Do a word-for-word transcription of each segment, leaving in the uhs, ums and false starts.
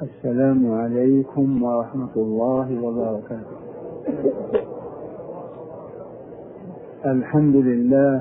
السلام عليكم ورحمة الله وبركاته. الحمد لله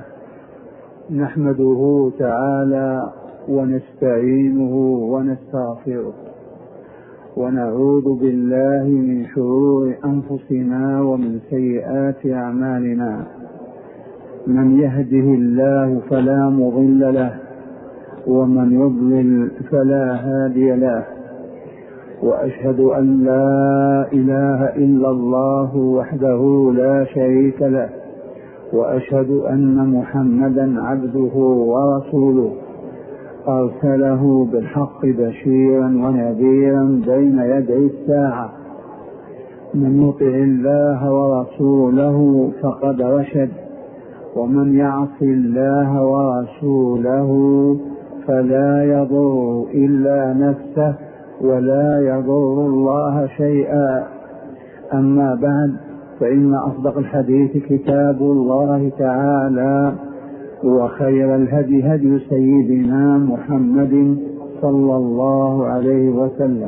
نحمده تعالى ونستعينه ونستغفره ونعوذ بالله من شرور أنفسنا ومن سيئات أعمالنا. من يهده الله فلا مضل له ومن يضلل فلا هادي له، وأشهد أن لا إله إلا الله وحده لا شريك له، وأشهد أن محمدا عبده ورسوله أرسله بالحق بشيرا ونذيرا بين يدي الساعة. من يطع الله ورسوله فقد رشد، ومن يعص الله ورسوله فلا يضر إلا نفسه ولا يضر الله شيئا. أما بعد، فإن أصدق الحديث كتاب الله تعالى، وخير الهدي هدي سيدنا محمد صلى الله عليه وسلم،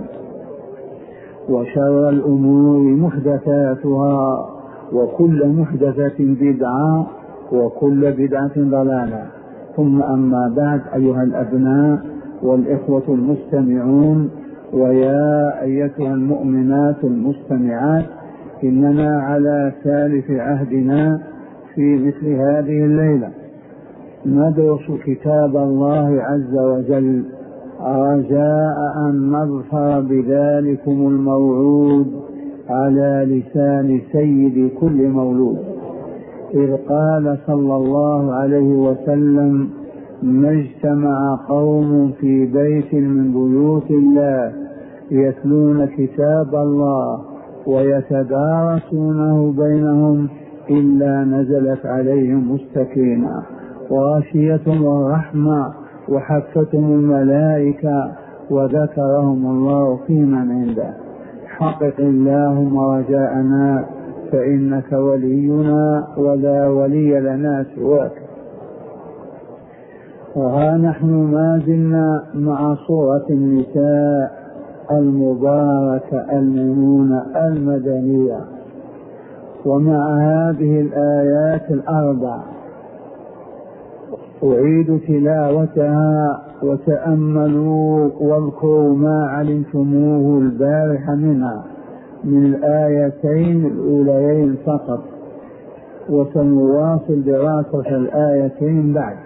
وشر الأمور محدثاتها، وكل محدثة بدعة، وكل بدعة ضلالة. ثم أما بعد، أيها الأبناء والإخوة المستمعون، ويا أيتها المؤمنات المستمعات، إننا على ثالث عهدنا في مثل هذه الليلة ندرس كتاب الله عز وجل، رجاء أن نظفر بذلكم الموعود على لسان سيد كل مولود، إذ قال صلى الله عليه وسلم: ما اجتمع قوم في بيت من بيوت الله يتلون كتاب الله ويتدارسونه بينهم إلا نزلت عليهم السكينة وغشيتهم الرحمة وحفتهم الملائكة وذكرهم الله في من عنده. حقق اللهم رجاءنا، فإنك ولينا ولا ولي لنا سواك. وها نحن ما زلنا مع سورة النساء المباركة المنونة المدنية، ومع هذه الآيات الأربع أعيد تلاوتها، وتأملوا واذكروا ما علمتموه البارحة منها من الآيتين الأوليين فقط، وسنواصل دراسة الآيتين بعد.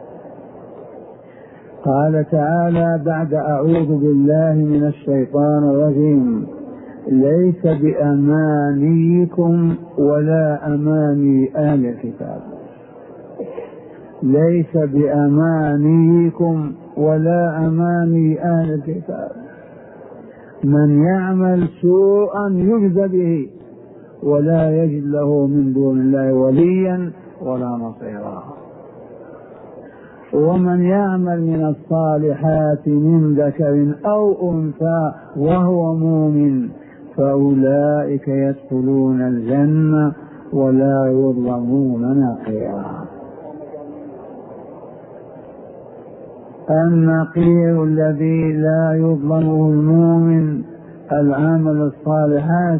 قال تعالى بعد: أعوذ بالله من الشيطان الرجيم: ليس بأمانيكم ولا أماني أهل الكتاب. ليس بأمانيكم ولا أماني أهل الكتاب. من يعمل سوءا يجزى به ولا يجد له من دون الله وليا ولا نصيرا. ومن يعمل من الصالحات من ذكر أو أنثى وهو مؤمن فأولئك يدخلون الجنة ولا يظلمون نقيرا. النقير الذي لا يظلمه المؤمن العمل الصالحات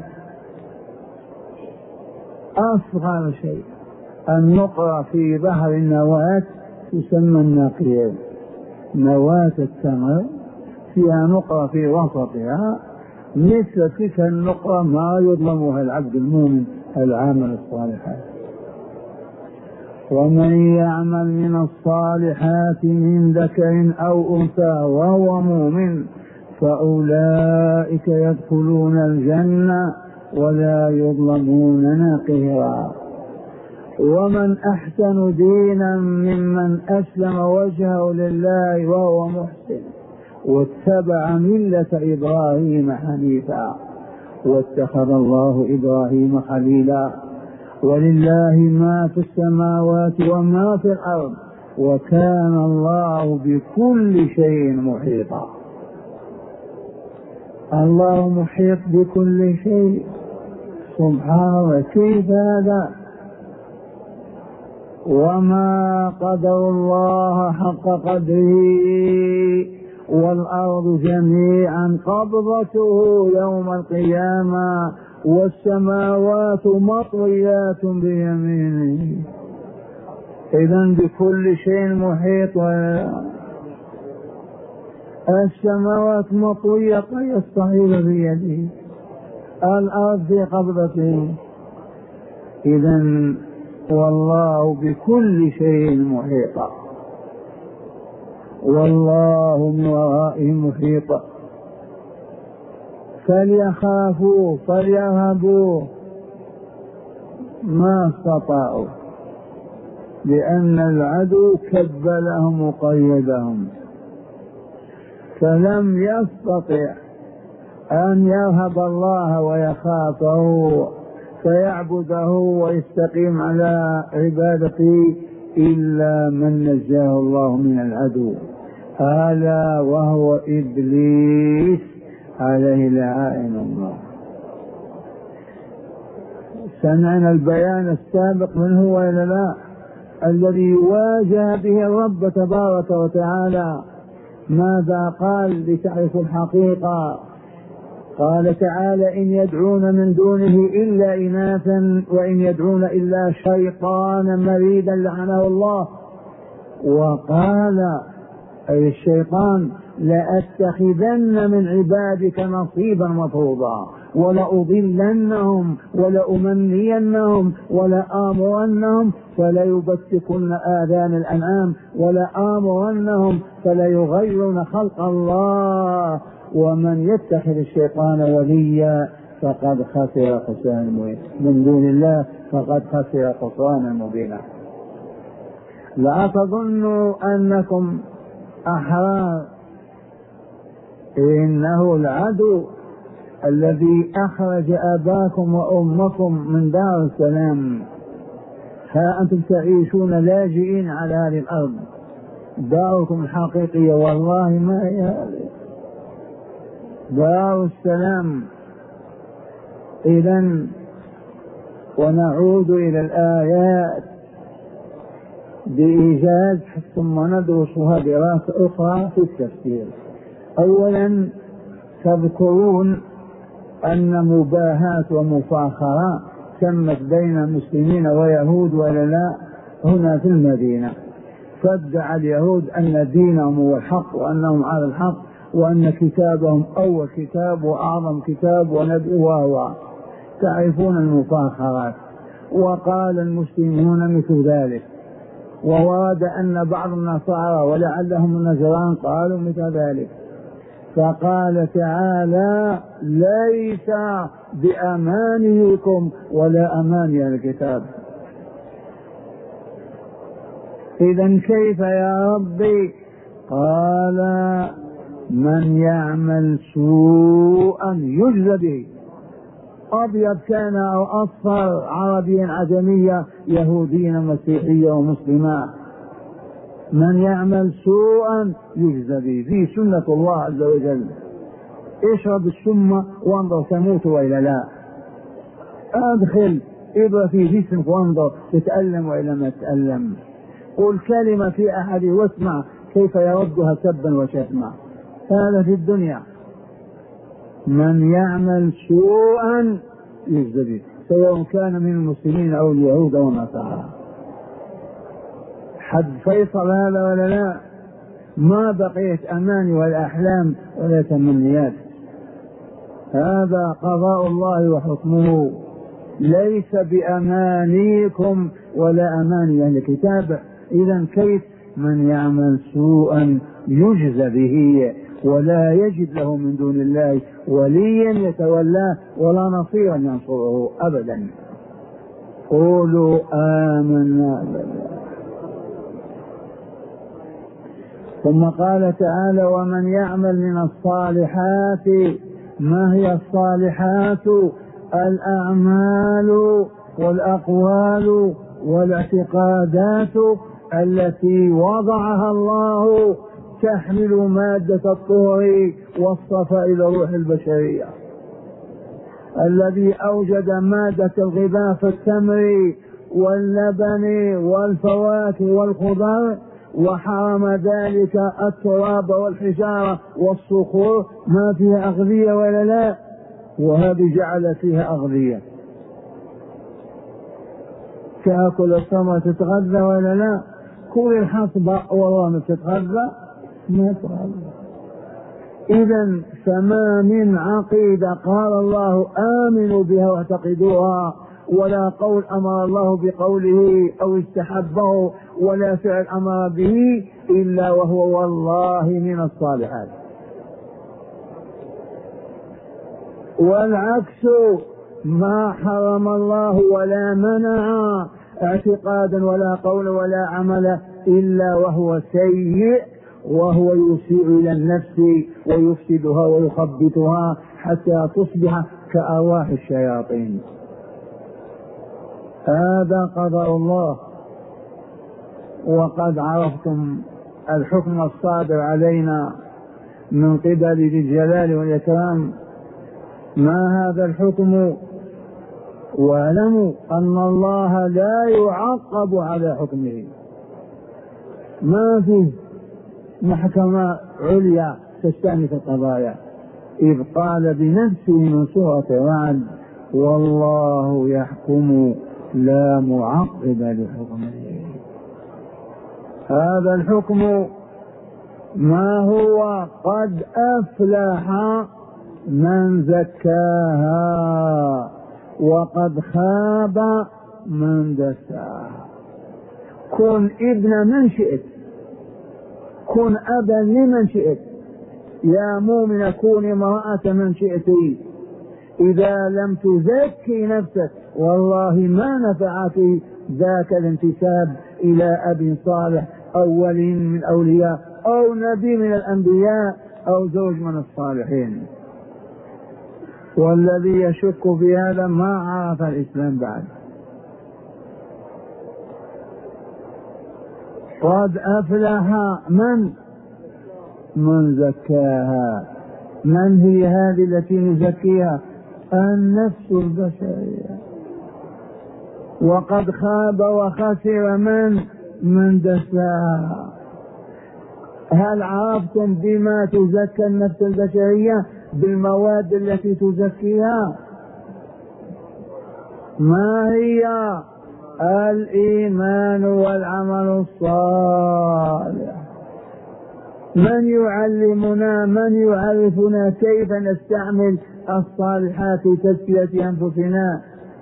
أصغر شيء. النقرة في بحر النواة تسمى النقير. نواة التمر فيها نقرة في وسطها، مثل تلك النقرة ما يظلمها العبد المؤمن العمل الصالحات. ومن يعمل من الصالحات من ذكر أو أنثى وهو مؤمن فأولئك يدخلون الجنة ولا يظلمون نقيرا. ومن أحسن دينا ممن أسلم وجهه لله وهو محسن واتبع ملة إبراهيم حنيفا واتخذ الله إبراهيم خليلا. ولله ما في السماوات وما في الأرض وكان الله بكل شيء محيطا. الله محيط بكل شيء سبحانه. كيف هذا؟ وما قدر الله حق قدره والأرض جميعا قبضته يوم القيامة والسماوات مطويات بيمينه. إذن بكل شيء محيط، السماوات مطوية يستحيل بيده، الأرض في قبضته. إذن والله بكل شيء محيط، والله من ورائهم محيط. فليخافوا فليرهبوا ما استطاعوا، لأن العدو كبلهم وقيدهم، فلم يستطع أن يرهب الله ويخافه فيعبده ويستقيم على عبادته إلا من نجاه الله من العدو، ألا وهو إبليس عليه لعائن الله. سمعنا البيان السابق من هو إلى لا الذي يواجه به الرب تبارك وتعالى. ماذا قال لتعرف الحقيقة؟ قال تعالى: إن يدعون من دونه إلا إناثا وإن يدعون إلا شيطانا مريدا لعنه الله. وقال أي الشيطان: لأتخذن من عبادك نصيبا مفروضا ولأضلنهم ولأمنينهم ولآمرنهم فليبتكن آذان الأنعام ولآمرنهم فليغيرن خلق الله ومن يتخذ الشيطان وليا فقد خسر خسرانا مبينا من دون الله فقد خسر خسرانا مبينا. لا تظنوا أنكم أحرار، إنه العدو الذي أخرج أباكم وأمكم من دار السلام. ها أنتم تعيشون لاجئين على هذه الأرض، داركم الحقيقية والله ما هي هذه دار السلام. إذن ونعود إلى الآيات بإيجاز ثم ندرسها دراسة أخرى في التفسير. أولا تذكرون أن مباهاة ومفاخرة تمت بين المسلمين ويهود ولا لا هنا في المدينة، فادعى اليهود أن دينهم هو الحق وأنهم على الحق وأن كتابهم أول كتاب وأعظم كتاب ونبي وهو. تعرفون المفاخرات. وقال المسلمون مثل ذلك، وورد أن بعض النصارى ولعلهم النجران قالوا مثل ذلك. فقال تعالى: ليس بأمانيكم ولا أماني الكتاب. إذن كيف يا ربي؟ قال: من يعمل سوءا يجزى به، أبيض كان أو أصفر، عربيا عجميا، يهوديا مسيحيا ومسلما، من يعمل سوءا يجزى به. في سنة الله عز وجل: اشرب السم وانظر تموت وإلا لا، ادخل إبرة في جسمك وانظر تتألم وإلا ما تتألم، قل كلمة في أحد واسمع كيف يردها سبا وشتما. هذا في الدنيا. من يعمل سوءا يجزى به، سواء كان من المسلمين أو اليهود أو النصارى. حد فيصل هذا ولا لا؟ ما بقيت أماني ولا أحلام ولا تمنيات، هذا قضاء الله وحكمه. ليس بأمانيكم ولا أماني أهل الكتاب. إذن كيف؟ من يعمل سوءا يجزى به ولا يجد له من دون الله وليا يتولاه ولا نصيرا ينصره أبدا. قولوا آمنا بالله. ثم قال تعالى: ومن يعمل من الصالحات. ما هي الصالحات؟ الأعمال والأقوال والاعتقادات التي وضعها الله تحمل مادة الطهر والصفاء إلى روح البشرية. الذي أوجد مادة الغذاء في التمر واللبن والفواكه والخضر وحرم ذلك التراب والحجارة والصخور، ما فيها أغذية ولا لا؟ وهذه جعل فيها أغذية. تأكل الثمرة تتغذى ولا لا؟ كل الحصبة والله تتغذى ما تتغذى. إذا فما من عقيدة قال الله آمنوا بها واعتقدوها، ولا قول أمر الله بقوله أو استحبه، ولا فعل أمر به، إلا وهو والله من الصالحات. والعكس ما حرم الله ولا منع اعتقادا ولا قول ولا عمل إلا وهو سيء، وهو يسيء إلى النفس ويفسدها ويخبطها حتى تصبح كأرواح الشياطين. هذا قدر الله. وقد عرفتم الحكم الصادر علينا من قبل ذي الجلال والإكرام. ما هذا الحكم؟ واعلموا أن الله لا يعقب على حكمه. ما فيه محكمة عليا تستأنف القضايا، إذ قال بنفسه من سورة الرعد: والله يحكم لا معقب لحكمه. هذا الحكم ما هو؟ قد أفلح من زكاها وقد خاب من دساها. كن ابن من شئت، كن أبا لمن شئت، يا مؤمن كون امرأة من شئت، إذا لم تزكي نفسك والله ما نفعك ذاك الانتساب إلى أب صالح أو ولي من الأولياء أو نبي من الأنبياء أو زوج من الصالحين. والذي يشك في هذا ما عرف الإسلام بعد. قد أفلح من من زكاها. من هي هذه التي نزكيها؟ النفس البشرية. وقد خاب وخسر من من دساها. هل عرفتم بما تزكى النفس البشرية؟ بالمواد التي تزكيها. ما هي؟ الإيمان والعمل الصالح. من يعلمنا، من يعرفنا كيف نستعمل الصالحات في تزكية أنفسنا؟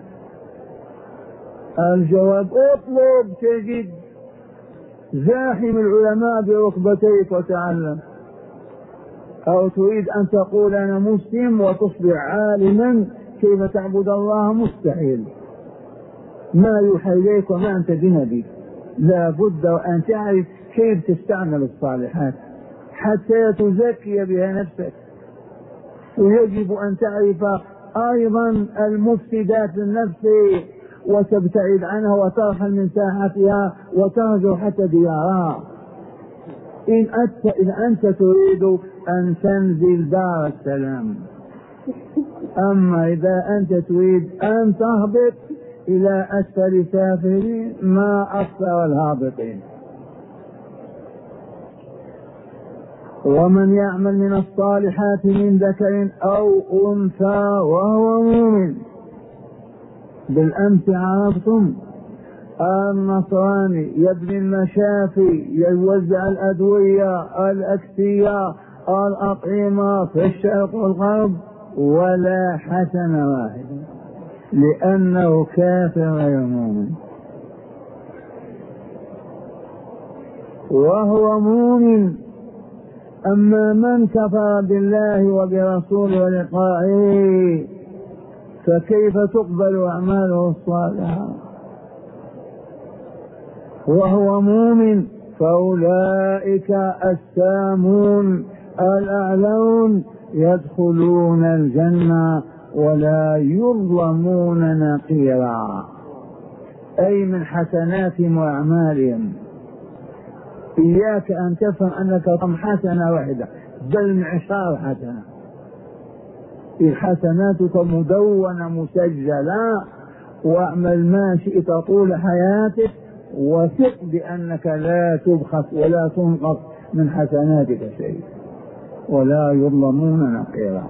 الجواب: اطلب تجد. زاحم العلماء بركبتيك وتعلم. أو تريد أن تقول أنا مسلم وتصبح عالما كيف تعبد الله؟ مستحيل. ما يوحى إليك وما أنت بنبي. لا بد أن تعرف كيف تستعمل الصالحات حتى تزكي بها نفسك. ويجب أن تعرف أيضا المفسدات للنفس وتبتعد عنها وترحل من ساحتها وتهجر حتى ديارها. إن أنت, إن أنت تريد أن تنزل دار السلام. أما إذا أنت تريد أن تهبط إلى أسفل سافلين ما أكثر الهابطين. ومن يعمل من الصالحات من ذكر أو أنثى وهو مؤمن. بالأمس عرفتم النصراني يبني المشافي، يوزع الأدوية الأكسية الأطعمة في الشرق والغرب، ولا حسنة واحدة لأنه كافر غير مؤمن. وهو مؤمن. أما من كفر بالله وبرسوله ولقائه فكيف تقبل أعماله الصالحة؟ وهو مؤمن فأولئك السامون الأعلون يدخلون الجنة ولا يظلمون نقيرا، أي من حسناتهم وأعمالهم. إياك أن تفهم أنك تم حسنة واحدة، بل معشار حسنة. حسناتك مدونة مسجلة، واعمل ما شئت طول حياتك وثق بأنك لا تبخس ولا تنقص من حسناتك شيء، ولا يظلمون نقيرا.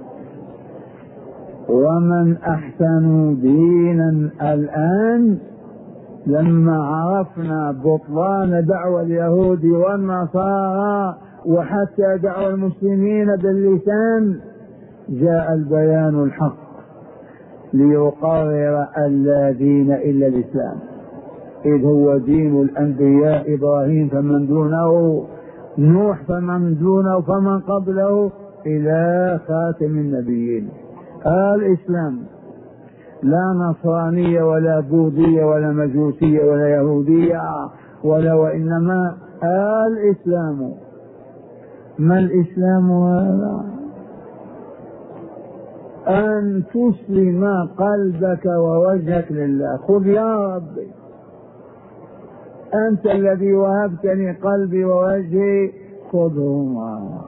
ومن أحسن دينا الآن لما عرفنا بطلان دعوى اليهود والنصارى وحتى دعوى المسلمين باللسان، جاء البيان الحق ليقرر أن لا دين إلا الإسلام، إذ هو دين الأنبياء إبراهيم فمن دونه، نوح فمن دونه، فمن قبله إلى خاتم النبيين. الإسلام لا نصرانية ولا بوذية ولا مجوسية ولا يهودية ولا، وإنما الإسلام. ما الإسلام هذا؟ أن تسلم قلبك ووجهك لله. خذ يا ربي، أنت الذي وهبتني قلبي ووجهي، خذهما.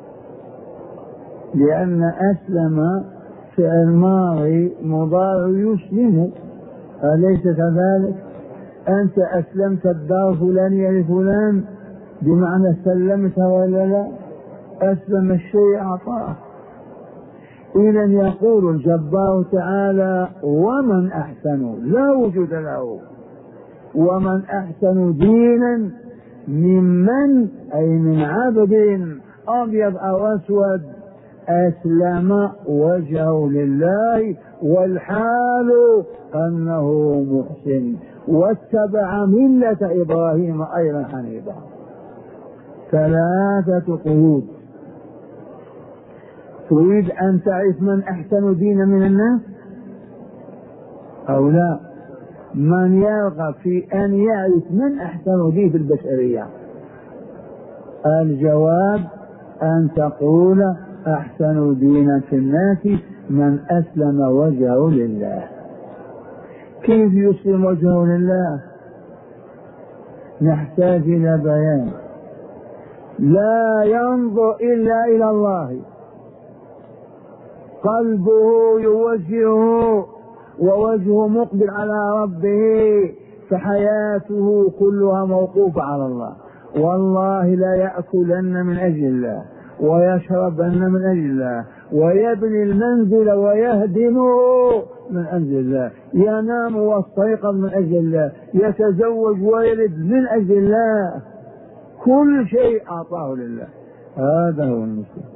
لأن أسلم فعل ماضي مضارع يسلم، أليس كذلك؟ أنت أسلمت الدار فلانية لفلان بمعنى سلمت ولا لا؟ أسلم الشيء أعطاه. إذن يقول الجبار تعالى: ومن أحسن، لا وجود له، ومن أحسن دينا ممن، أي من عبد أبيض أو أسود، أسلم وجهه لله والحال أنه محسن واتبع ملة إبراهيم أيضا حنيفا. ثلاثة قيود. تريد أن تعرف من أحسن دينا من الناس أو لا؟ من يرغب في أن يعرف من أحسن دين في البشرية؟ الجواب أن تقول: أحسن دينا في الناس من أسلم وجهه لله. كيف يسلم وجهه لله؟ نحتاج إلى بيان. لا ينظر إلا إلى الله، قلبه يوجهه ووجهه مقبل على ربه، فحياته كلها موقوفة على الله. والله لا يأكلن من أجل الله، ويشربن من أجل الله، ويبني المنزل ويهدمه من أجل الله، ينام ويستيقظ من أجل الله، يتزوج ويلد من أجل الله، كل شيء أعطاه لله. هذا هو المسلم.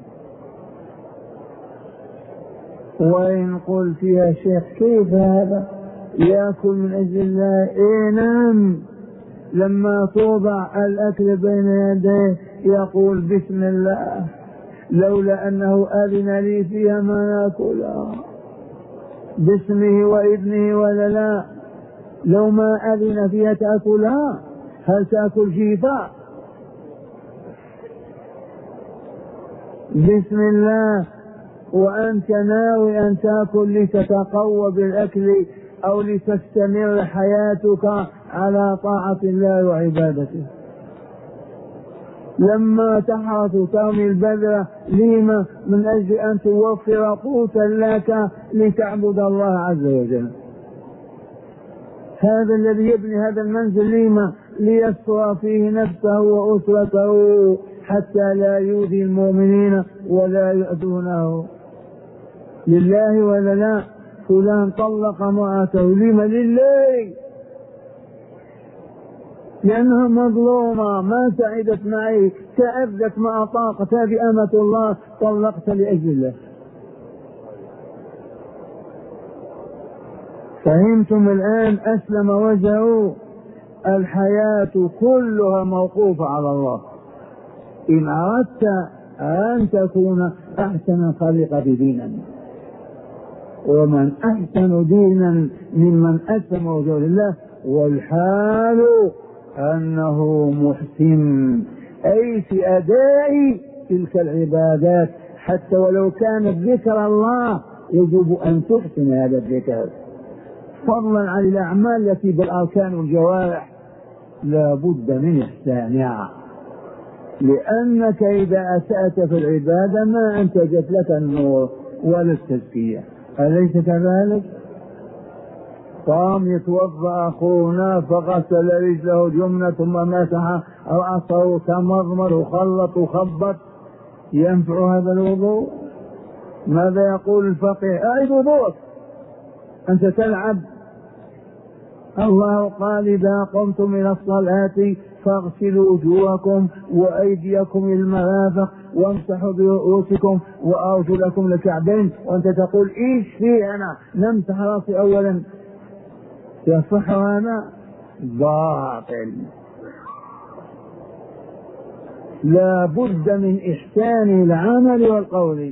وإن قلت يا شيخ كيف هذا يأكل من أجل الله؟ إيه نعم، لما توضع الأكل بين يديه يقول بسم الله، لولا أنه أذن لي فيها ما نأكلها، باسمه وابنه ولا لا؟ لو ما أذن فيها تأكلها، هل تأكل جيفا؟ بسم الله، وأنت ناوي أن تأكل لتتقوى بالأكل أو لتستمر حياتك على طاعة الله وعبادته. لما تحرث ترمي البذرة لما؟ من أجل أن توفر قوتا لك لتعبد الله عز وجل. هذا الذي يبني هذا المنزل لما؟ ليسر فيه نفسه وأسرته حتى لا يؤذي المؤمنين ولا يؤذونه. لله ولا لا؟ فلان طلق امرأته لما؟ لله، لأنها مظلومة، ما سعدت معي، تأذت ما أطاقت، هذه أمة الله، طلقت لأجل الله. فهمتم الآن؟ أسلم وجهه، الحياة كلها موقوفة على الله. إن أردت أن تكون أحسن خلق دينا، ومن أحسن دينا ممن أسلم وجهه لله والحال أنه محسن، أي في أداء تلك العبادات، حتى ولو كانت ذكر الله يجب أن تحسن هذا الذكر، فضلا عن الأعمال التي بالأركان والجوارح لا بد من إحسانها، لأنك إذا أسأت في العبادة ما أنتجت لك النور ولا التزكية، أليس كذلك؟ قام يتوضا اخونا فغسل رجله جمله ثم مسح راسه تمضمر وخلط وخبط، ينفع هذا الوضوء؟ ماذا يقول الفقيه؟ اعد وضوءك، انت تلعب. الله قال اذا قمتم الى الصلاه فاغسلوا وجوهكم وايديكم الى المرافق وامسحوا برؤوسكم وارجلكم للكعبين، وانت تقول ايش في انا نمسح راسي اولا؟ يصح هذا؟ باطل. لا بد من احسان العمل والقول.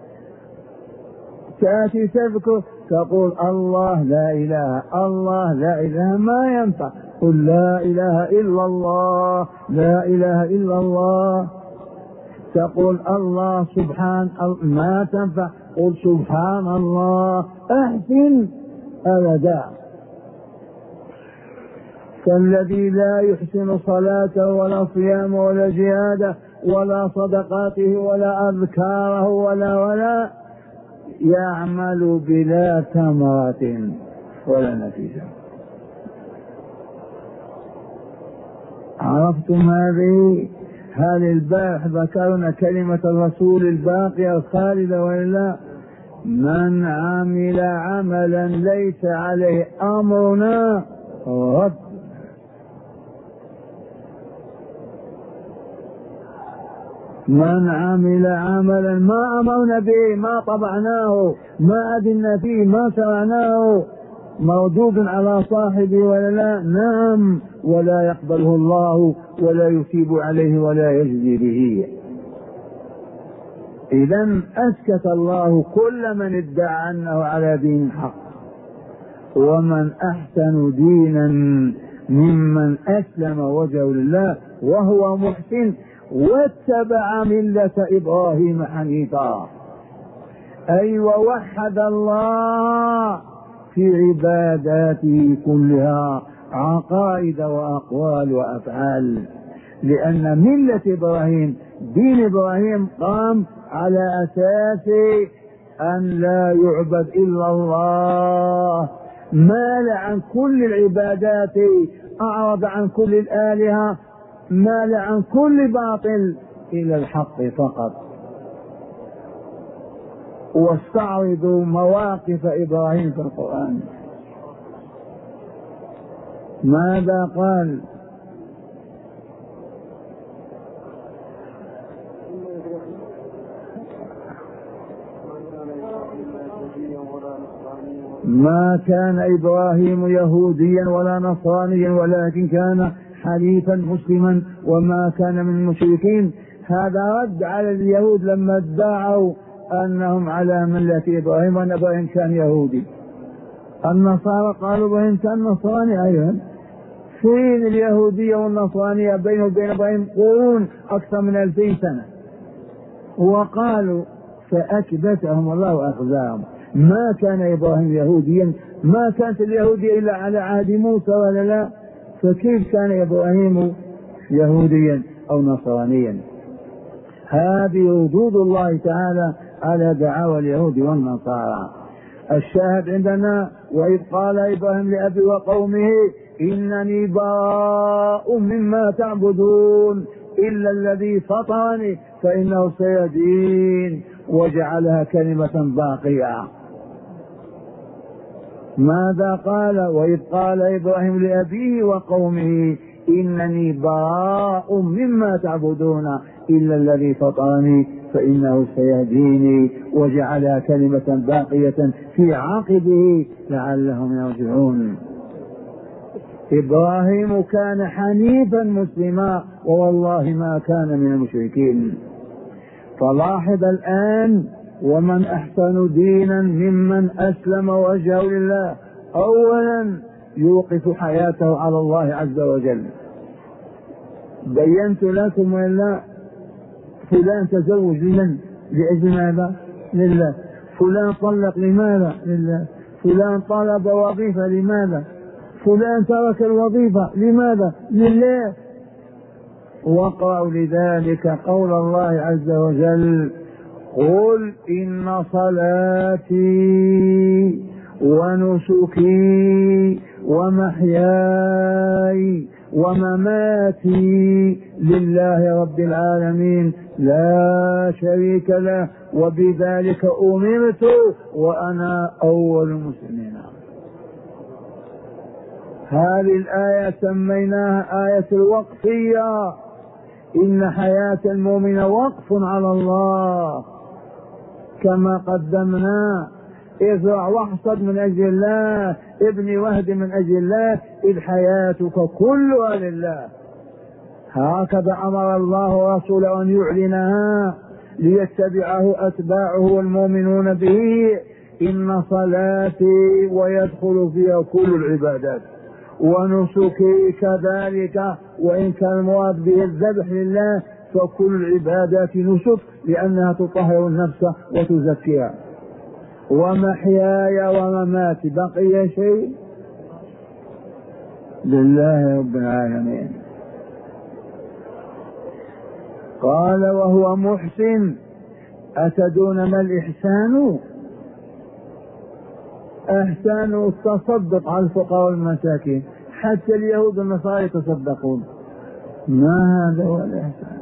تاتي تذكر تقول الله لا اله، الله لا اله، ما ينفع. قل لا اله الا الله، لا اله الا الله. تقول الله سبحان الله، ما تنفع. قل سبحان الله. احسن ابدا. كالذي لا يحسن صلاته ولا صيامه ولا جهاده ولا صدقاته ولا اذكاره ولا ولا يعمل بلا ثمرة ولا نتيجة. عرفتم هذه؟ هل البارح ذكرنا كلمة الرسول الباقية الخالدة ولا؟ من عمل عملا ليس عليه أمرنا رد. من عمل عملا ما أمرنا به، ما طبعناه، ما أذن فيه، ما شرعناه، موجود على صاحبه ولا لا؟ نعم، ولا يقبله الله ولا يثيب عليه ولا يجزي به. إذن أسكت الله كل من ادعى أنه على دين حق. ومن أحسن دينا ممن أسلم وجهه لله وهو محسن واتبع ملة إبراهيم حنيفا. أي ووحد الله في عباداته كلها، عقائد وأقوال وأفعال. لأن ملة إبراهيم، دين إبراهيم، قام على أساس أن لا يعبد إلا الله، مال عن كل العبادات، أعرض عن كل الآلهة، مال عن كل باطل إلى الحق فقط. واستعرضوا مواقف إبراهيم في القرآن. ماذا قال؟ ما كان إبراهيم يهوديا ولا نصرانيا ولكن كان حنيفا مسلما وما كان من المشركين. هذا رد على اليهود لما ادعوا أنهم على ملة إبراهيم وأن إبراهيم كان يهودي. النصارى قالوا إبراهيم كان نصراني أيضا. فين اليهودية والنصرانية بينه وبين إبراهيم قرون أكثر من ألفين سنة. وقالوا فأكبتهم الله وأخزاهم. ما كان إبراهيم يهوديا، ما كانت اليهودية إلا على عهد موسى ولا لا؟ فكيف كان إبراهيم يهوديا أو نصرانيا؟ هذه ردود الله تعالى على دعاوى اليهود والنصارى. الشاهد عندنا وإذ قال إبراهيم لأبي وقومه إنني براء مما تعبدون إلا الذي فطرني فإنه سيهدين، وجعلها كلمة باقية. ماذا قال؟ وإذ قال إبراهيم لأبيه وقومه إنني براء مما تعبدون إلا الذي فطرني فإنه سيهديني، وجعلها كلمة باقية في عقبه لعلهم يرجعون. إبراهيم كان حنيفا مسلما ووالله ما كان من المشركين. فلاحظ الآن ومن أحسن دينا ممن أسلم وجهه لله. أولا يوقف حياته على الله عز وجل. بينت لكم ولا فلان تزوج لمن؟ لأجل ماذا؟ لله. فلان طلق لماذا؟ لله. فلان طلب وظيفة لماذا؟ فلان ترك الوظيفة لماذا؟ لله. وقعوا لذلك قول الله عز وجل قل إن صلاتي ونسكي ومحياي ومماتي لله رب العالمين لا شريك له وبذلك أمرت وأنا أول المسلمين. هذه الآية سميناها آية الوقفية، إن حياة المؤمن وقف على الله كما قدمنا. ازرع واحصد من أجل الله، ابني واهد من أجل الله، إذ حياتك كلها لله. هكذا أمر الله ورسوله أن يعلنها ليتبعه أتباعه والمؤمنون به. إن صلاتي ويدخل فيها كل العبادات، ونسكي كذلك، وإن كان المراد به الذبح لله فكل العبادات نسك لأنها تطهر النفس وتزكيها. ومحياي ومماتي، بقي شيء؟ لله رب العالمين. قال وهو محسن. أتدون ما الإحسان؟ إحسان التصدق على الفقراء والمساكين، حتى اليهود والنصارى يتصدقون. ما هذا هو الإحسان؟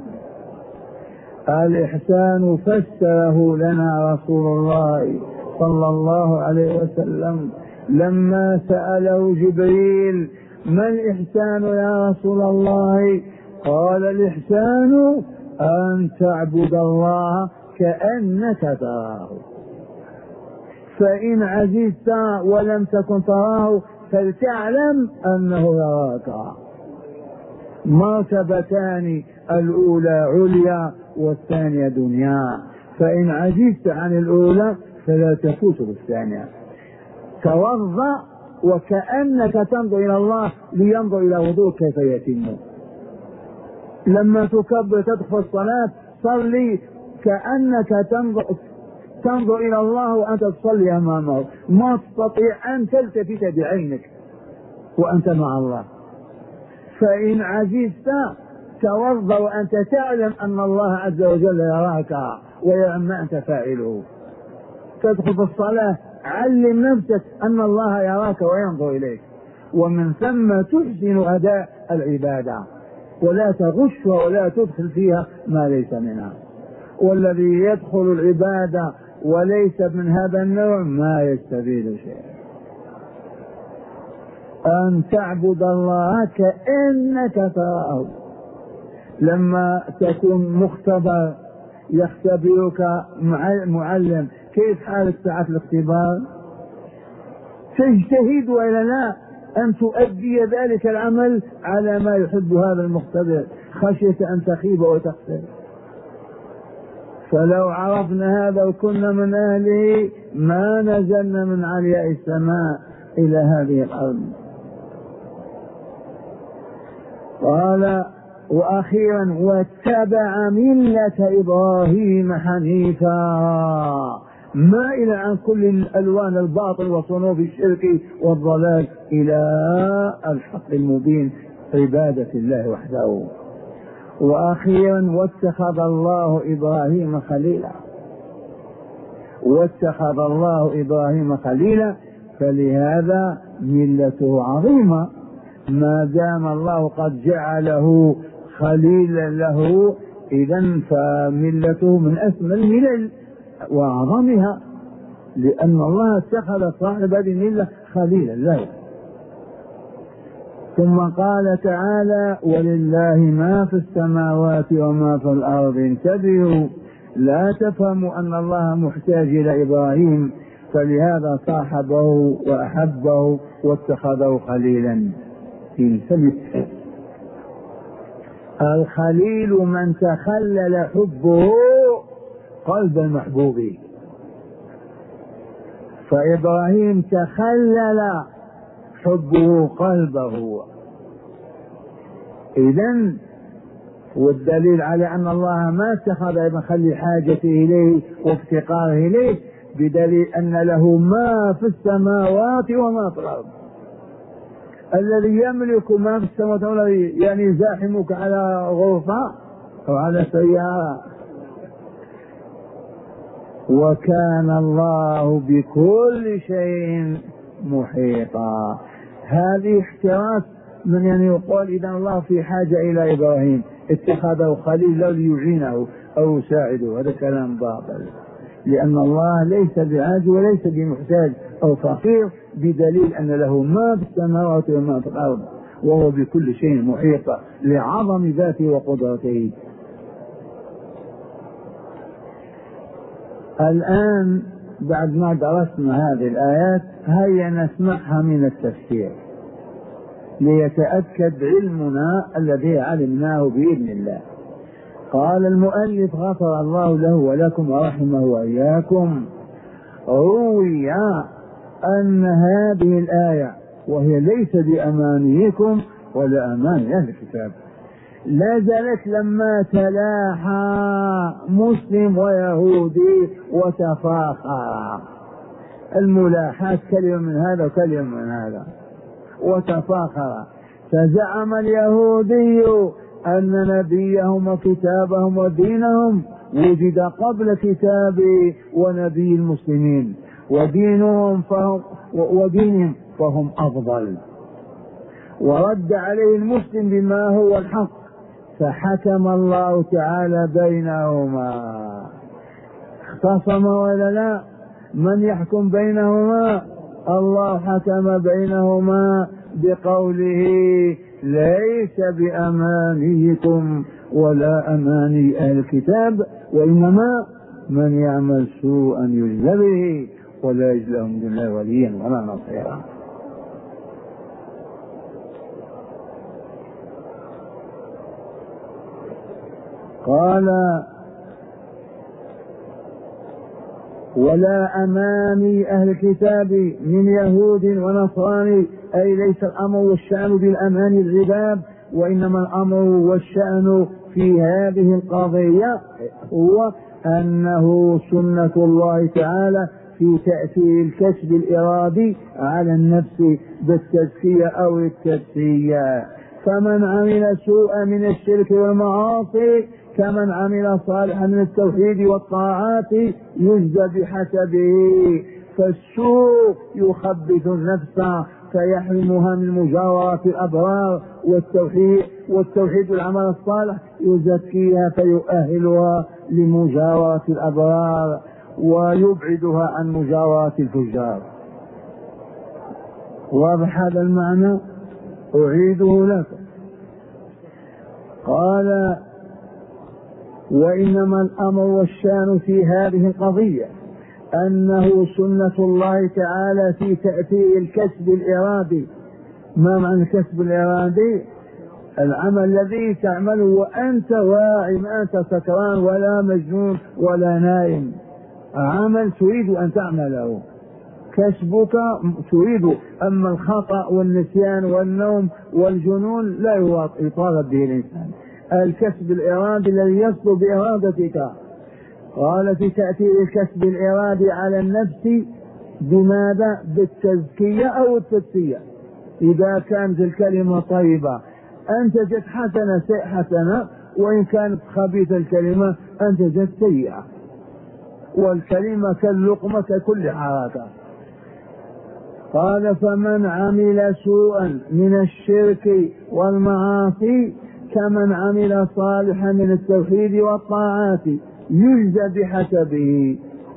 الإحسان فسره لنا رسول الله صلى الله عليه وسلم لما سأله جبريل ما الإحسان يا رسول الله؟ قال الإحسان أن تعبد الله كأنك تراه، فإن عجزت ولم تكن تراه فلتعلم أنه يراك. مرتبتان، الأولى عليا والثانية دنيا، فإن عجزت عن الأولى فلا تفوت بالثانية. توضأ وكأنك تنظر إلى الله لينظر إلى وضوء كيف يتم. لما تكبر تدخل الصلاة صلي كأنك تنظر تنظر إلى الله وأنت تصلي أمامه، ما تستطيع أن تلتفت بعينك وأنت مع الله. فإن عجزت توضأ وأنت تعلم أن الله عز وجل يراك ويعلم ما أنت فاعله. تدخل في الصلاة علم نفسك أن الله يراك وينظر إليك، ومن ثم تحسن أداء العبادة ولا تغشها ولا تدخل فيها ما ليس منها. والذي يدخل العبادة وليس من هذا النوع ما يستفيد شيئا. أن تعبد الله كأنك تراه. لما تكون مختبر يختبرك معلم، كيف حالك ساعة الاختبار؟ تجتهد ولا لا أن تؤدي ذلك العمل على ما يحب هذا المختبر خشية أن تخيب وتخسر. فلو عرفنا هذا وكنا من أهله ما نزلنا من علياء السماء إلى هذه الأرض. قال وأخيرا واتبع ملة إبراهيم حنيفا، مائلا عن كل الألوان الباطل وصنوف الشرك والضلال إلى الحق المبين عبادة الله وحده. وأخيرا واتخذ الله إبراهيم خليلا، واتخذ الله إبراهيم خليلا، فلهذا ملته عظيمة ما دام الله قد جعله خليلا له، إذن فملته من أسمى الملل وأعظمها، لأن الله اتخذ صاحب هذه الملة خليلا له. ثم قال تعالى ولله ما في السماوات وما في الأرض. انتبهوا لا تفهموا أن الله محتاج إلى إبراهيم، فلهذا صاحبه وأحبه واتخذه خليلا. انتبه، الخليل من تخلل حبه قلب المحبوب، فإبراهيم تخلل حبه قلبه. إذن والدليل على أن الله ما اتخذ مخلي حاجته إليه وافتقاره إليه بدليل أن له ما في السماوات وما في الأرض. الذي يملك ما في السماوات والذي يعني يزاحمك على غرفة أو على سيارة وكان الله بكل شيء محيطا. هذه احتراس من يعني يقول إذا الله في حاجة إلى إبراهيم اتخذه خليلا ليعينه أو يساعده، هذا كلام باطل، لأن الله ليس بعاجز وليس بمحتاج أو فقير، بدليل أن له ما في السماوات وما في الأرض، وهو بكل شيء محيط لعظم ذاته وقدرته. الآن بعد ما درسنا هذه الآيات هيا نسمعها من التفسير ليتأكد علمنا الذي علمناه بإذن الله. قال المؤلف غفر الله له ولكم ورحمه وإياكم: روي أن هذه الآية، وهي ليس بأمانيكم ولا أماني أهل الكتاب، لا زالت لما تلاحى مسلم ويهودي وتفاخر، الملاحاة كلمة من هذا وكلمة من هذا وتفاخر، فزعم اليهودي أن نبيهم وكتابهم ودينهم وجد قبل كتاب ونبي المسلمين، ودينهم فهم ودينهم فهم أفضل، ورد عليه المسلم بما هو الحق، فحكم الله تعالى بينهما. اختصم ولا لا؟ من يحكم بينهما؟ الله حكم بينهما بقوله: ليس بأمانيكم ولا أماني أهل الكتاب، وإنما من يعمل سوءا يجزى به ولا يجزى له من دون الله وليا ولا نصيرا. قال: ولا أماني أهل الكتاب من يهود ونصارى، أي ليس الأمر والشأن بالأماني العباد، وإنما الأمر والشأن في هذه القضية هو أنه سنة الله تعالى في تأثير الكسب الإرادي على النفس بالتزكية أو التجسية. فمن عمل سوءا من الشرك والمعاصي كمن عمل صالحا من التوحيد والطاعات يجزى بحسبه، فالسوء يخبث النفس فيحرمها من مجاورة الأبرار، والتوحيد والتوحيد العمل الصالح يزكيها فيؤهلها لمجاورة الأبرار ويبعدها عن مجاورة الفجار. واضح هذا المعنى؟ أعيده لكم. قال: وإنما الأمر والشان في هذه القضية أنه سنة الله تعالى في تأثير الكسب الإرادي. ما معنى الكسب الإرادي؟ العمل الذي تعمله وأنت واعي، ما أنت سكران ولا مجنون ولا نائم، عمل تريد أن تعمله، كسبك تريد. أما الخطأ والنسيان والنوم والجنون لا يطالب به الإنسان. الكسب الإرادي الذي يصل بإرادتك. قال: في تأثير الكسب الإرادي على النفس بماذا؟ بالتزكية أو التجسية. إذا كانت الكلمة طيبة أنتجت حسنة حسنة، وإن كانت خبيثة الكلمة أنتجت سيئة، والكلمة كاللقمة ككل حركة. قال: فمن عمل سوءا من الشرك والمعاصي كمن عمل صالحا من التوحيد والطاعات يجزى بحسبه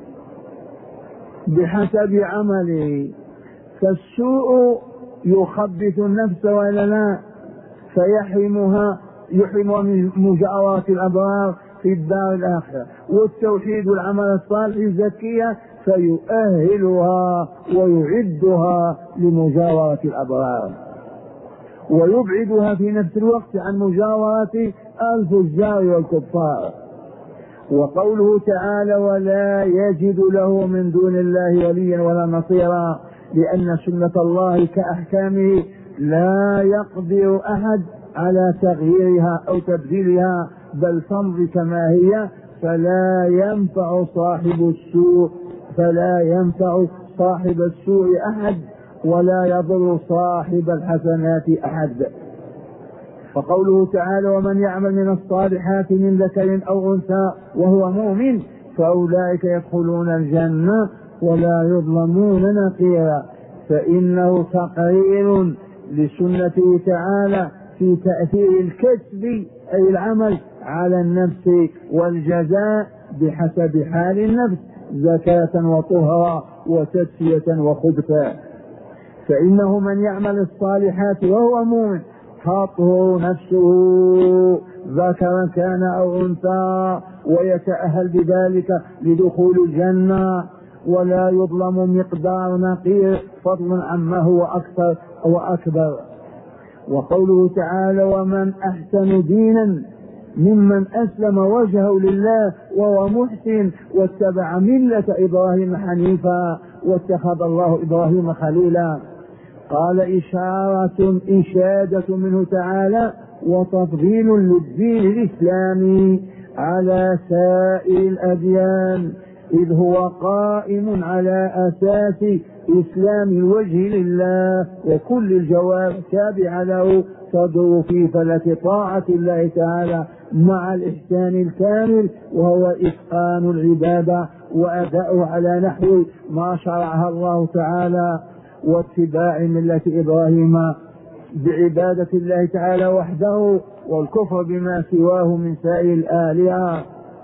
بحسب عمله. فالسوء يخبث النفس ولا لا؟ فيحرمها يحرمها من مجاورة الأبرار في الدار الآخرة، والتوحيد والعمل الصالح يزكيها فيؤهلها ويعدها لمجاورة الأبرار، ويبعدها في نفس الوقت عن مجاورة الفجار والكفار. وقوله تعالى: ولا يجد له من دون الله وليا ولا نصيرا، لأن سنة الله كأحكامه لا يقدر أحد على تغييرها أو تبديلها، بل تمضي كما هي، فلا ينفع صاحب السوء فلا ينفع صاحب السوء أحد، ولا يضر صاحب الحسنات أحد. وقوله تعالى: ومن يعمل من الصالحات من ذكر أو أنثى وهو مؤمن فأولئك يدخلون الجنة ولا يظلمون نقيرا. فإنه تقرير لسنته تعالى في تأثير الكسب أي العمل على النفس والجزاء بحسب حال النفس زكاة وطهرا وتسفية وخبثا. فإنه من يعمل الصالحات وهو مؤمن تطهر نفسه ذكرا كان أو أنثى ويتأهل بذلك لدخول الجنة ولا يظلم مقدار نقير فضلا عما هو أكثر وأكبر. وقوله تعالى ومن أحسن دينا ممن أسلم وجهه لله وهو محسن واتبع ملة إبراهيم حنيفا واتخذ الله إبراهيم خليلا. قال إشارة إشادة منه تعالى وتفضيل للدين الإسلامي على سائر الأديان إذ هو قائم على أساس إسلام الوجه لله وكل الجوارح تابعة له تدور في فلك طاعة الله تعالى مع الإحسان الكامل وهو إتقان العبادة وأداؤه على نحو ما شرعها الله تعالى واتباع ملة إبراهيم بعبادة الله تعالى وحده والكفر بما سواه من سائر الآلهة.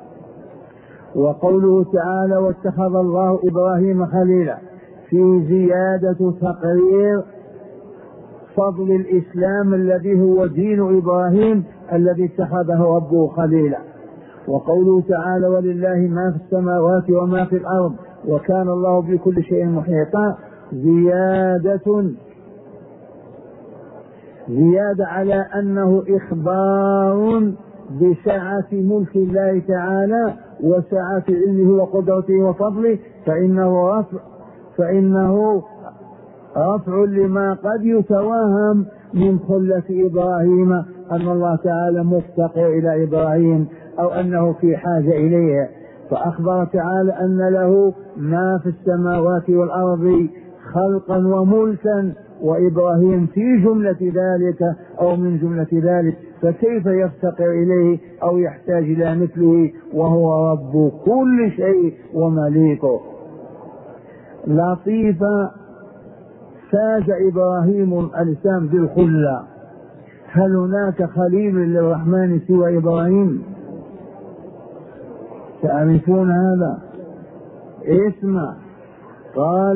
وقوله تعالى واتخذ الله إبراهيم خليلا في زيادة تقرير فضل الإسلام الذي هو دين إبراهيم الذي اتخذه ربه خليلا. وقوله تعالى ولله ما في السماوات وما في الأرض وكان الله بكل شيء محيطا زيادة زيادة على أنه إخبار بسعة ملك الله تعالى وسعة علمه وقدرته وفضله فإنه رفع فإنه رفع لما قد يتوهم من خلة إبراهيم أن الله تعالى مفتقر إلى إبراهيم أو أنه في حاجة إليه. فأخبر تعالى أن له ما في السماوات والأرض خلقا وملكا وإبراهيم في جملة ذلك أو من جملة ذلك فكيف يفتقر إليه أو يحتاج إلى مثله وهو رب كل شيء ومليكه. لطيفة فاز إبراهيم الإسلام بالخلة. هل هناك خليل للرحمن سوى إبراهيم؟ تعرفون هذا؟ اسمع. قال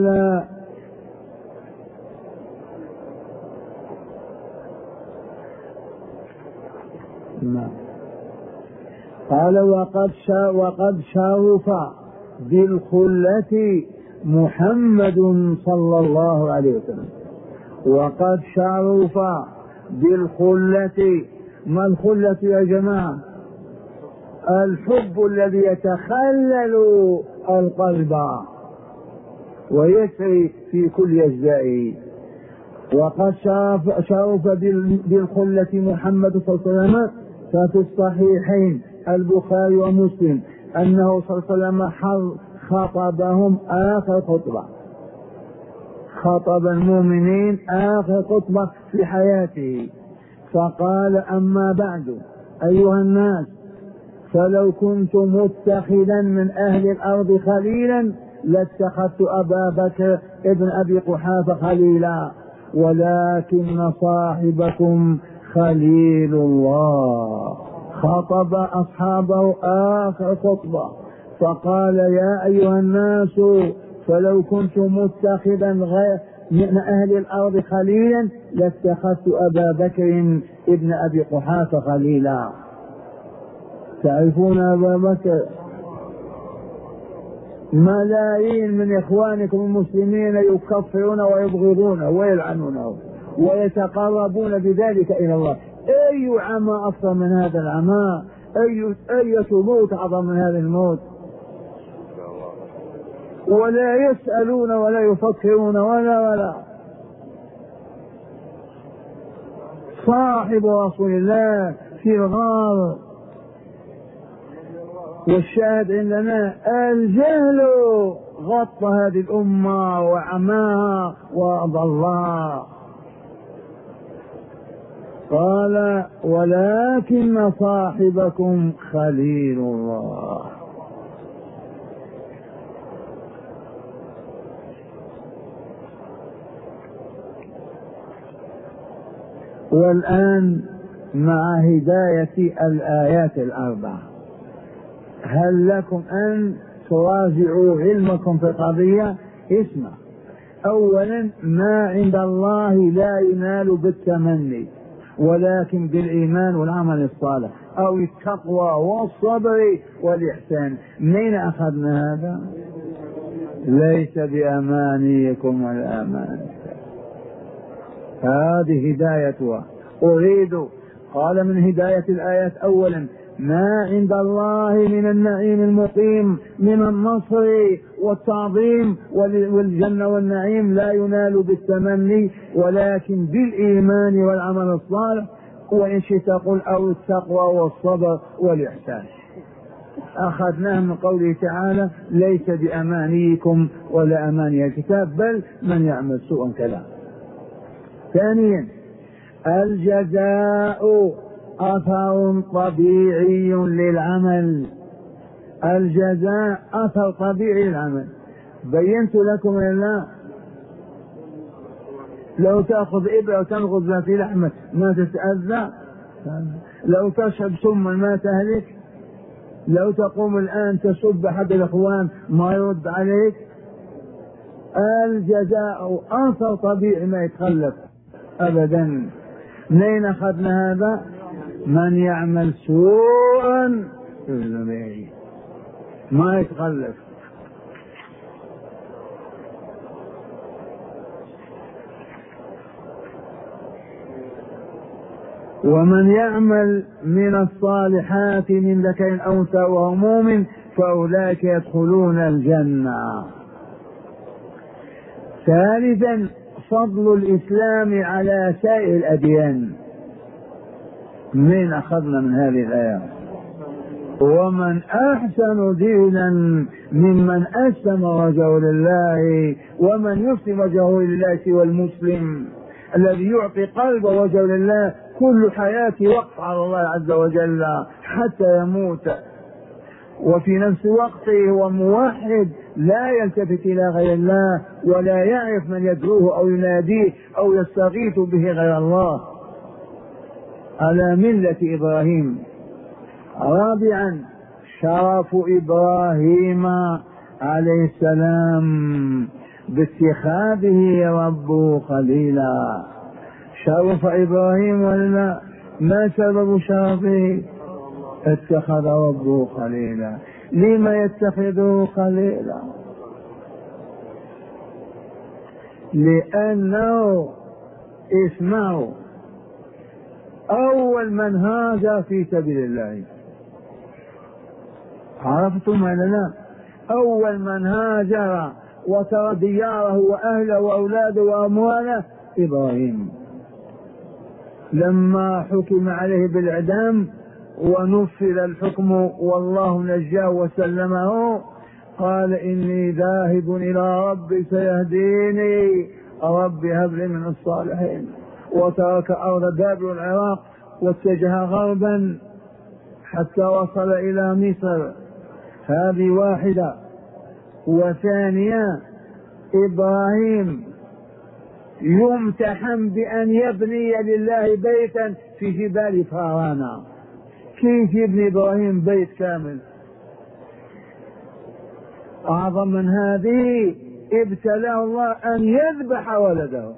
ما قال وقد وقد شرف بالخلة محمد صلى الله عليه وسلم. وقد شرف بالخلة. ما الخلة يا جماعة؟ الحب الذي يتخلل القلب ويسري في كل أجزائه. وقد شرف, شرف بالخلة محمد صلى الله عليه وسلم ففي الصحيحين البخاري ومسلم أنه صلى الله عليه وسلم خطبهم آخر خطبة خطب المؤمنين آخر خطبة في حياته فقال أما بعد أيها الناس فلو كنت متخذا من أهل الأرض خليلا لاتخذت أبا بكر ابن أبي قحافة خليلا ولكن صاحبكم خليل الله. خطب أصحابه آخر خطبة فقال يا أيها الناس فلو كنت متخذا غير من أهل الأرض خليلا لاتخذت أبا بكر ابن أبي قحافة خليلا. تعرفون أبا بكر؟ ملايين من إخوانكم المسلمين يكفرون ويبغضونه ويلعنونه ويتقربون بذلك إلى الله. أي عمى أكثر من هذا العمى؟ أي أي موت أعظم من هذا الموت؟ ولا يسألون ولا يفكرون ولا ولا. صاحب رسول الله في الغار. والشاهد عندنا الجهل غطى هذه الأمة وعماها وأضلها. قال ولكن صاحبكم خليل الله. والآن مع هداية الآيات الأربع، هل لكم أن تراجعوا علمكم في القضية؟ اسمع. أولا، ما عند الله لا ينال بالتمني ولكن بالإيمان والعمل الصالح أو التقوى والصبر والإحسان. منين أخذنا هذا؟ ليس بأمانيكم ولا أمان. هذه هدايتها. أريد قال من هداية الآيات أولا ما عند الله من النعيم المقيم من النصر والتعظيم والجنة والنعيم لا ينال بالتمني ولكن بالإيمان والعمل الصالح، وإن شئت قل أو التقوى والصبر والإحسان. أخذناه من قوله تعالى ليس بأمانيكم ولا أماني الكتاب بل من يعمل سوءا كذا. ثانيا، الجزاء أثر طبيعي للعمل. الجزاء أثر طبيعي للعمل. بينت لكم لا، لو تأخذ إبرة وتنغز في لحمك ما تتأذى، لو تشرب سما ما تهلك، لو تقوم الآن تسب أحد الإخوان ما يرد عليك. الجزاء أثر طبيعي ما يتخلف أبدا. منين أخذنا هذا؟ من يعمل سوءا ما يتخلف. ومن يعمل من الصالحات من ذكر أو أنثى وهو مؤمن فأولئك يدخلون الجنة. ثالثا، فضل الإسلام على سائر الأديان. من أخذنا من هذه الآية؟ ومن أحسن دينا ممن أسلم وجهه لله ومن يسلم وجهه لله سوى المسلم الذي يعطي قلبه وجهه لله كل حياته وقف على الله عز وجل حتى يموت، وفي نفس وقته هو موحد لا يلتفت إلى غير الله ولا يعرف من يدعوه أو يناديه أو يستغيث به غير الله، على ملة إبراهيم. رابعا، شرف إبراهيم عليه السلام باتخاذه ربه خليلا. شرف إبراهيم ولا ما سبب شرفه؟ اتخذ ربه خليلا. لما يتخذه خليلا؟ لأنه اسمعوا أول من هاجر في سبيل الله. عرفتم ولا لا؟ أول من هاجر وترك دياره وأهله وأولاده وأمواله إبراهيم. لما حكم عليه بالإعدام ونفذ الحكم والله نجاه وسلمه قال إني ذاهب إلى ربي سيهديني رب هب لي من الصالحين، وترك أرض بابل والعراق واتجه غربا حتى وصل إلى مصر. هذه واحدة. وثانية، إبراهيم يمتحن بأن يبني لله بيتا في جبال فارانا. كيف يبني إبراهيم بيت كامل؟ أعظم من هذه، ابتلاه الله أن يذبح ولده.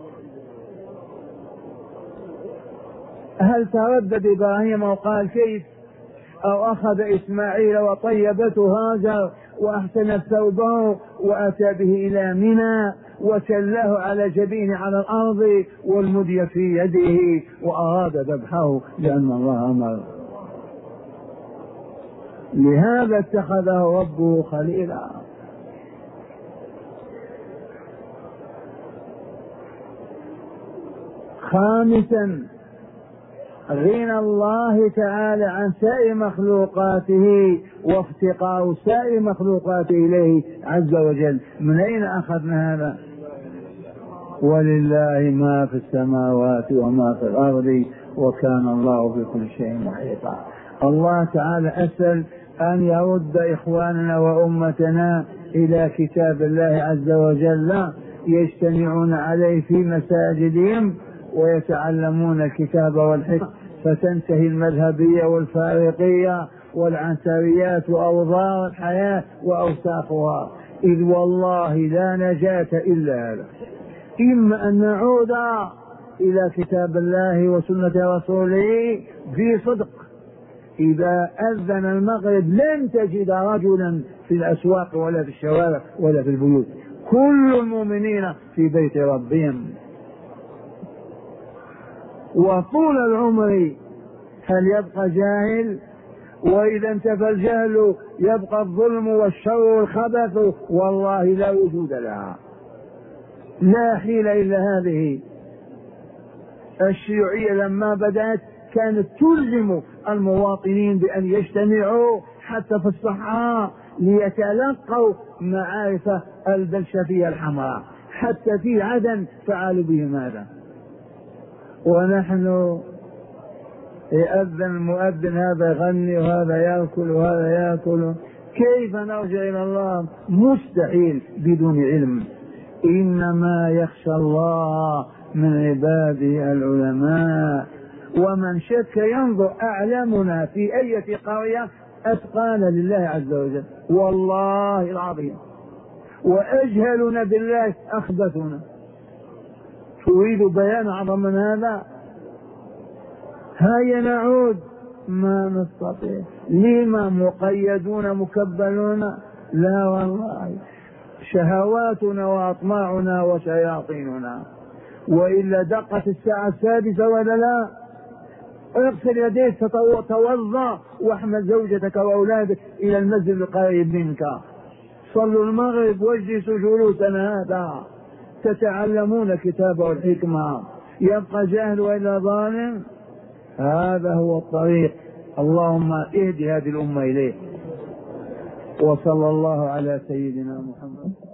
هل تردد إبراهيم وقال كيف؟ أو أخذ إسماعيل وطيبته هاجر وأحسن ثوبه وأتى به إلى منى وشله على جبينه على الأرض والمدي في يده وأراد ذبحه لأن الله أمر. لهذا اتخذه ربه خليلا. خامسا، غنى الله تعالى عن سائر مخلوقاته وافتقار سائر مخلوقاته إليه عز وجل. من أين أخذنا هذا؟ ولله ما في السماوات وما في الأرض وكان الله بكل شيء محيطا. الله تعالى أسأل أن يرد إخواننا وأمتنا إلى كتاب الله عز وجل يجتمعون عليه في مساجدهم ويتعلمون الكتاب والحكمة، فتنتهي المذهبية والفارقية والعنتريات وأوضاع الحياة وأوساخها. إذ والله لا نجاة إلا هذا، إما أن نعود إلى كتاب الله وسنة رسوله في صدق. إذا أذن المغرب لن تجد رجلا في الأسواق ولا في الشوارع ولا في البيوت، كل المؤمنين في بيت ربهم. وطول العمر هل يبقى جاهل؟ وإذا انتفى الجهل يبقى الظلم والشر والخبث، والله لا وجود لها، لا حيل إلا هذه. الشيوعية لما بدأت كانت تلزم المواطنين بأن يجتمعوا حتى في الصحراء ليتلقوا معارف البلشفية الحمراء، حتى في عدن فعلوا بهم هذا. ونحن يأذن المؤذن هذا يغني وهذا يأكل وهذا يأكل، كيف نرجع إلى الله؟ مستحيل بدون علم. إنما يخشى الله من عباده العلماء. ومن شك ينظر أعلمنا في أي قرية أتقانا لله عز وجل والله العظيم، وأجهلنا بالله أخبثنا. تريد بيان أعظم من هذا؟ هيا نعود، ما نستطيع. لما مقيدون مكبلون؟ لا والله، شهواتنا وأطماعنا وشياطيننا. وإلا دقت الساعة السادسة ولا لا؟ اغسل يديك، توضأ، واحمل زوجتك وأولادك إلى المسجد القريب منك، صلوا المغرب واجلسوا جلوسنا هذا، تتعلمون الكتاب والحكمة. يبقى جاهل وإلا ظالم؟ هذا هو الطريق. اللهم اهد هذه الأمة إليه. وصلى الله على سيدنا محمد.